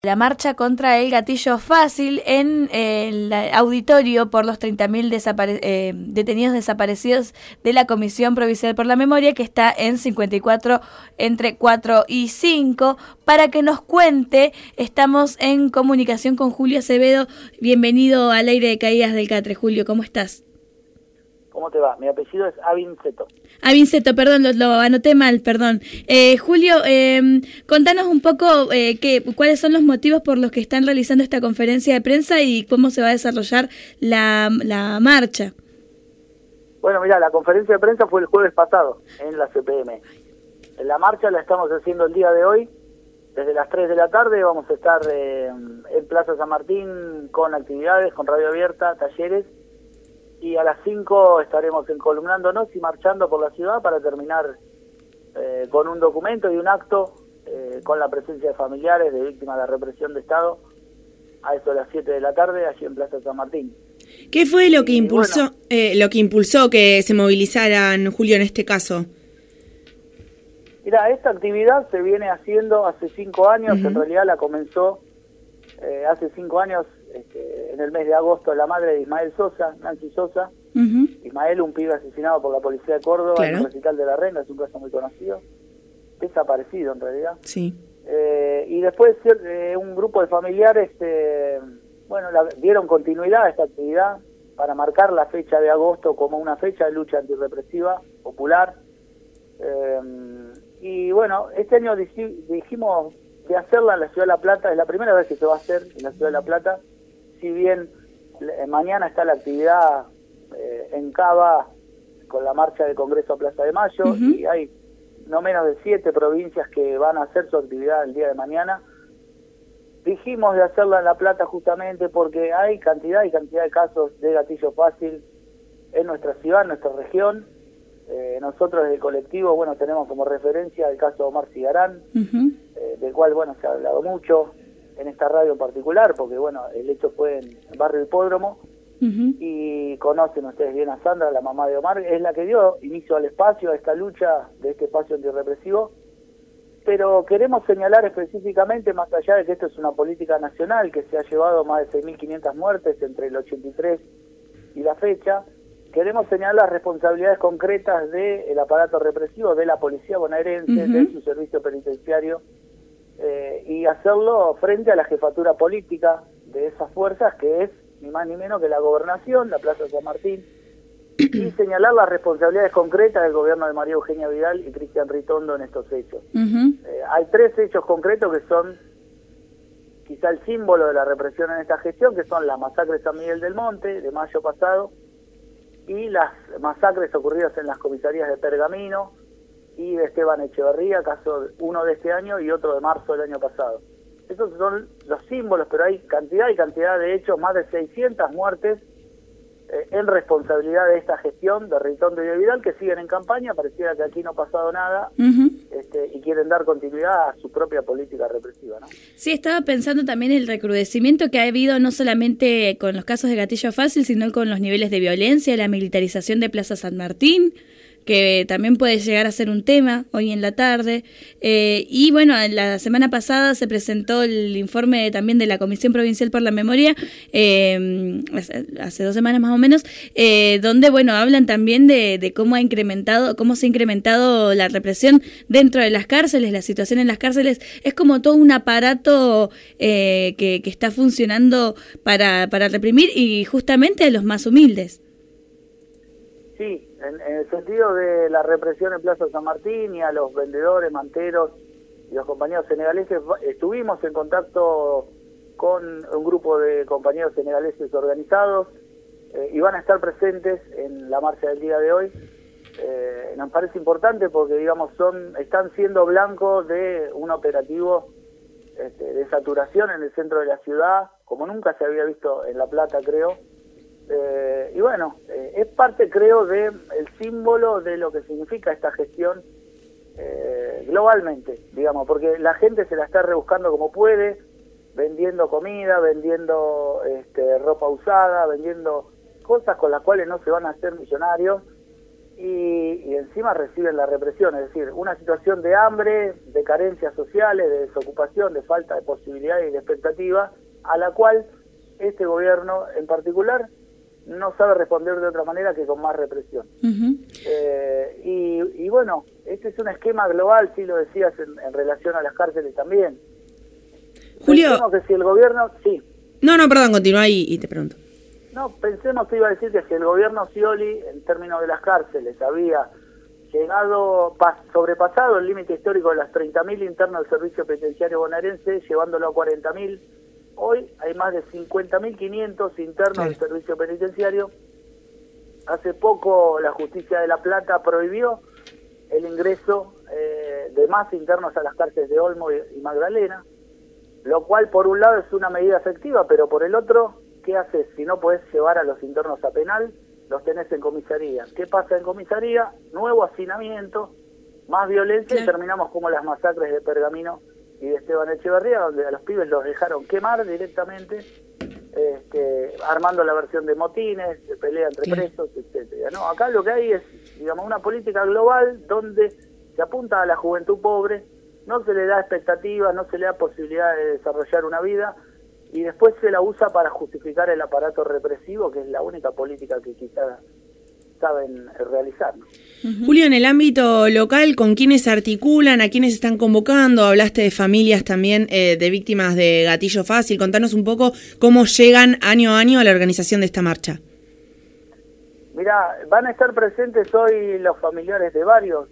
La marcha contra el gatillo fácil en el auditorio por los 30.000 detenidos desaparecidos de la Comisión Provincial por la Memoria, que está en 54 entre 4 y 5. Para que nos cuente, estamos en comunicación con Julio Acevedo. Bienvenido al aire de Caídas del Catre. Julio, ¿cómo estás? ¿Cómo te va? Mi apellido es Avinceto. Avinceto, perdón, lo anoté mal, perdón. Julio, contanos un poco cuáles son los motivos por los que están realizando esta conferencia de prensa y cómo se va a desarrollar la marcha. Bueno, mira, la conferencia de prensa fue el jueves pasado en la CPM. La marcha la estamos haciendo el día de hoy. Desde las 3 de la tarde vamos a estar en Plaza San Martín con actividades, con radio abierta, talleres. Y a las 5 estaremos encolumnándonos y marchando por la ciudad para terminar con un documento y un acto con la presencia de familiares de víctimas de la represión de Estado a eso de las 7 de la tarde allí en Plaza San Martín. ¿Qué fue lo que impulsó que se movilizaran, Julio, en este caso? Mira, esta actividad se viene haciendo hace 5 años, en realidad la comenzó hace 5 años, en el mes de agosto, la madre de Ismael Sosa, Nancy Sosa. Ismael, un pibe asesinado por la policía de Córdoba en el recital de La Renga, es un caso muy conocido, desaparecido en realidad. Sí. Y después un grupo de familiares, dieron continuidad a esta actividad para marcar la fecha de agosto como una fecha de lucha antirrepresiva popular. Y bueno, este año dijimos de hacerla en la Ciudad de La Plata, es la primera vez que se va a hacer en la Ciudad de La Plata, si bien mañana está la actividad en Cava con la marcha del Congreso a Plaza de Mayo, y hay no menos de 7 provincias que van a hacer su actividad el día de mañana. Dijimos de hacerla en La Plata justamente porque hay cantidad de casos de gatillo fácil en nuestra ciudad, en nuestra región. Nosotros desde el colectivo, tenemos como referencia el caso de Omar Cigarán, del cual, se ha hablado mucho en esta radio en particular, porque, el hecho fue en el barrio Hipódromo, y conocen ustedes bien a Sandra, la mamá de Omar, es la que dio inicio al espacio, a esta lucha de este espacio antirrepresivo, pero queremos señalar específicamente, más allá de que esto es una política nacional, que se ha llevado más de 6.500 muertes entre el 83 y la fecha, queremos señalar las responsabilidades concretas del aparato represivo, de la policía bonaerense, de su servicio penitenciario, y hacerlo frente a la jefatura política de esas fuerzas, que es ni más ni menos que la gobernación, la Plaza San Martín, y señalar las responsabilidades concretas del gobierno de María Eugenia Vidal y Cristian Ritondo en estos hechos. Hay 3 hechos concretos que son quizá el símbolo de la represión en esta gestión, que son la masacre de San Miguel del Monte, de mayo pasado, y las masacres ocurridas en las comisarías de Pergamino y de Esteban Echeverría, caso uno de este año y otro de marzo del año pasado. Esos son los símbolos, pero hay cantidad de hechos, más de 600 muertes en responsabilidad de esta gestión de Ritondo y de Vidal, que siguen en campaña, pareciera que aquí no ha pasado nada, y quieren dar continuidad a su propia política represiva, ¿no? Sí, estaba pensando también el recrudecimiento que ha habido no solamente con los casos de gatillo fácil, sino con los niveles de violencia, la militarización de Plaza San Martín, que también puede llegar a ser un tema hoy en la tarde. Y la semana pasada se presentó el informe también de la Comisión Provincial por la Memoria, hace 2 semanas más o menos, donde hablan también de cómo se ha incrementado la represión dentro de las cárceles, la situación en las cárceles. Es como todo un aparato que está funcionando para reprimir y justamente a los más humildes. Sí, en el sentido de la represión en Plaza San Martín y a los vendedores, manteros y los compañeros senegaleses, estuvimos en contacto con un grupo de compañeros senegaleses organizados y van a estar presentes en la marcha del día de hoy. Nos parece importante porque, están siendo blancos de un operativo de saturación en el centro de la ciudad, como nunca se había visto en La Plata, creo. Es parte, creo, del símbolo de lo que significa esta gestión globalmente, porque la gente se la está rebuscando como puede, vendiendo comida, vendiendo ropa usada, vendiendo cosas con las cuales no se van a hacer millonarios, y encima reciben la represión, es decir, una situación de hambre, de carencias sociales, de desocupación, de falta de posibilidades y de expectativas, a la cual este gobierno en particular no sabe responder de otra manera que con más represión. Y bueno, este es un esquema global, sí lo decías, en relación a las cárceles también. Julio... Pensemos que si el gobierno... Sí. No, perdón, continúa y te pregunto. No, pensemos que iba a decir que si el gobierno Scioli, en términos de las cárceles, había sobrepasado el límite histórico de las 30.000 internos del servicio penitenciario bonaerense, llevándolo a 40.000, hoy hay más de 50.500 internos del servicio penitenciario. Hace poco la justicia de La Plata prohibió el ingreso de más internos a las cárceles de Olmo y Magdalena, lo cual por un lado es una medida efectiva, pero por el otro, ¿qué haces? Si no podés llevar a los internos a penal, los tenés en comisaría. ¿Qué pasa en comisaría? Nuevo hacinamiento, más violencia, y terminamos como las masacres de Pergamino y de Esteban Echeverría, donde a los pibes los dejaron quemar directamente, armando la versión de motines, de pelea entre presos, etcétera. No, acá lo que hay es, digamos, una política global donde se apunta a la juventud pobre, no se le da expectativas, no se le da posibilidad de desarrollar una vida, y después se la usa para justificar el aparato represivo, que es la única política que quizás saben realizar, ¿no? Julio, en el ámbito local, ¿con quiénes articulan? ¿A quiénes están convocando? Hablaste de familias también de víctimas de gatillo fácil. Contanos un poco cómo llegan año a año a la organización de esta marcha. Mirá, van a estar presentes hoy los familiares de varios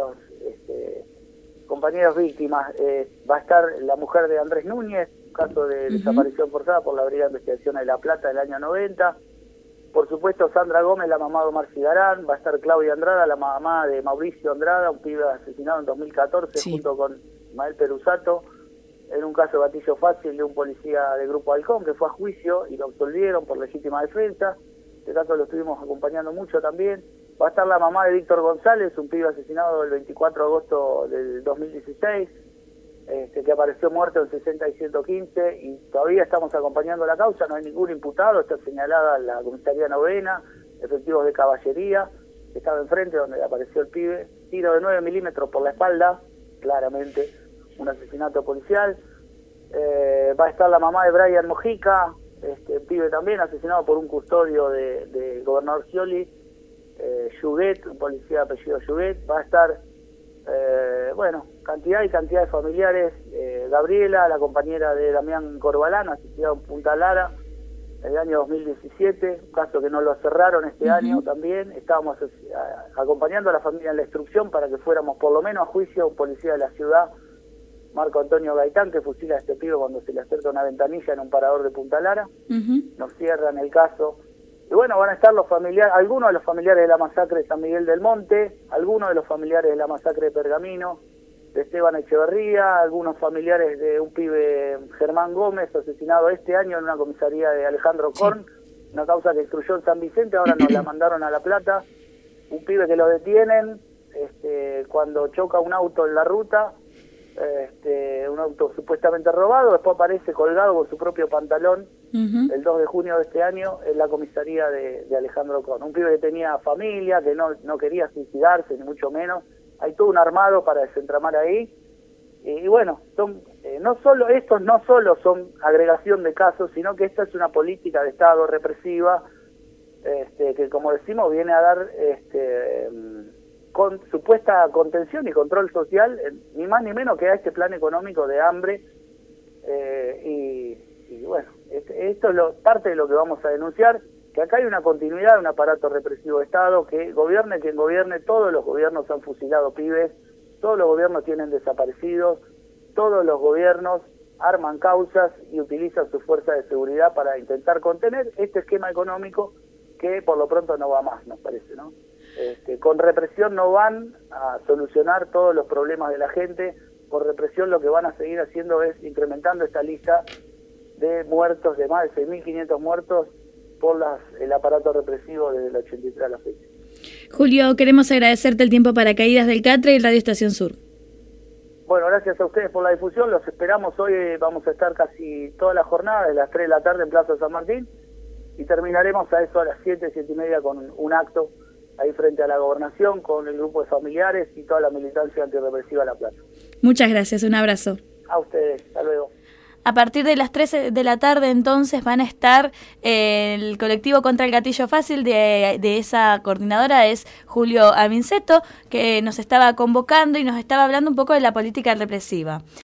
compañeros víctimas. Va a estar la mujer de Andrés Núñez, caso de desaparición forzada por la Brigada de Investigación de La Plata del año 90. Por supuesto, Sandra Gómez, la mamá de Omar Cigarán. Va a estar Claudia Andrada, la mamá de Mauricio Andrada, un pibe asesinado en 2014 junto con Ismael Perusato, en un caso de gatillo fácil de un policía del Grupo Halcón que fue a juicio y lo absolvieron por legítima defensa. Este caso lo estuvimos acompañando mucho también. Va a estar la mamá de Víctor González, un pibe asesinado el 24 de agosto del 2016, que apareció muerto en 60 y 115, y todavía estamos acompañando la causa. No hay ningún imputado, está señalada la comisaría novena, efectivos de caballería, que estaba enfrente donde apareció el pibe, tiro de 9 milímetros por la espalda, claramente un asesinato policial. Va a estar la mamá de Brian Mojica, el pibe también asesinado por un custodio de gobernador Scioli, Yuguet, un policía de apellido Yuguet. Va a estar cantidad de familiares. Gabriela, la compañera de Damián Corbalán, asesinada en Punta Lara en el año 2017, un caso que no lo cerraron este año también. Estábamos acompañando a la familia en la instrucción para que fuéramos por lo menos a juicio. Un policía de la ciudad, Marco Antonio Gaitán, que fusila a este pibe cuando se le acerca una ventanilla en un parador de Punta Lara. Nos cierran el caso. Y bueno, van a estar los familiares, algunos de los familiares de la masacre de San Miguel del Monte, algunos de los familiares de la masacre de Pergamino, de Esteban Echeverría, algunos familiares de un pibe, Germán Gómez, asesinado este año en una comisaría de Alejandro Korn, una causa que instruyó en San Vicente, ahora nos la mandaron a La Plata. Un pibe que lo detienen cuando choca un auto en la ruta, un auto supuestamente robado, después aparece colgado con su propio pantalón el 2 de junio de este año en la comisaría de Alejandro Korn. Un pibe que tenía familia, que no quería suicidarse, ni mucho menos. Hay todo un armado para desentramar ahí. Y bueno, estos no solo son agregación de casos, sino que esta es una política de Estado represiva, que, como decimos, viene a dar con supuesta contención y control social, ni más ni menos que a este plan económico de hambre. Y bueno, esto es parte de lo que vamos a denunciar, que acá hay una continuidad de un aparato represivo de Estado, que gobierne quien gobierne. Todos los gobiernos han fusilado pibes, todos los gobiernos tienen desaparecidos, todos los gobiernos arman causas y utilizan su fuerza de seguridad para intentar contener este esquema económico que por lo pronto no va más, nos parece, ¿no? Con represión no van a solucionar todos los problemas de la gente. Con represión lo que van a seguir haciendo es incrementando esta lista de muertos, de más de 6.500 muertos por el aparato represivo desde el 83 a la fecha. Julio, queremos agradecerte el tiempo para Caídas del Catre y Radio Estación Sur. Bueno, gracias a ustedes por la difusión. Los esperamos hoy. Vamos a estar casi toda la jornada, de las 3 de la tarde en Plaza San Martín, y terminaremos a eso a las 7, 7:30 con un acto ahí frente a la gobernación con el grupo de familiares y toda la militancia antirrepresiva de La Plata. Muchas gracias, un abrazo. A ustedes, hasta luego. A partir de las 13 de la tarde entonces van a estar el colectivo contra el gatillo fácil de esa coordinadora es Julio Aminceto, que nos estaba convocando y nos estaba hablando un poco de la política represiva.